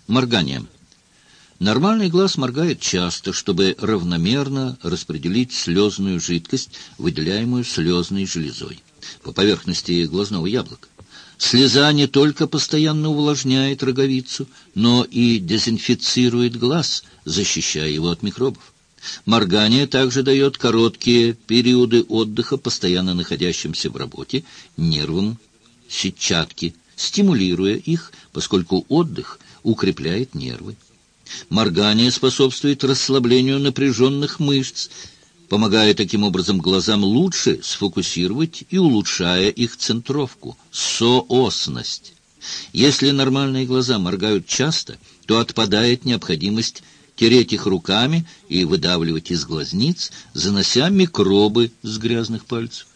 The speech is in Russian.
Моргание. Нормальный глаз моргает часто, чтобы равномерно распределить слезную жидкость, выделяемую слезной железой, по поверхности глазного яблока. Слеза не только постоянно увлажняет роговицу, но и дезинфицирует глаз, защищая его от микробов. Моргание также дает короткие периоды отдыха постоянно находящимся в работе нервам сетчатки, стимулируя их, поскольку отдых укрепляет нервы. Моргание способствует расслаблению напряженных мышц, помогая таким образом глазам лучше сфокусировать и улучшая их центровку, соосность. Если нормальные глаза моргают часто, то отпадает необходимость тереть их руками и выдавливать из глазниц, занося микробы с грязных пальцев.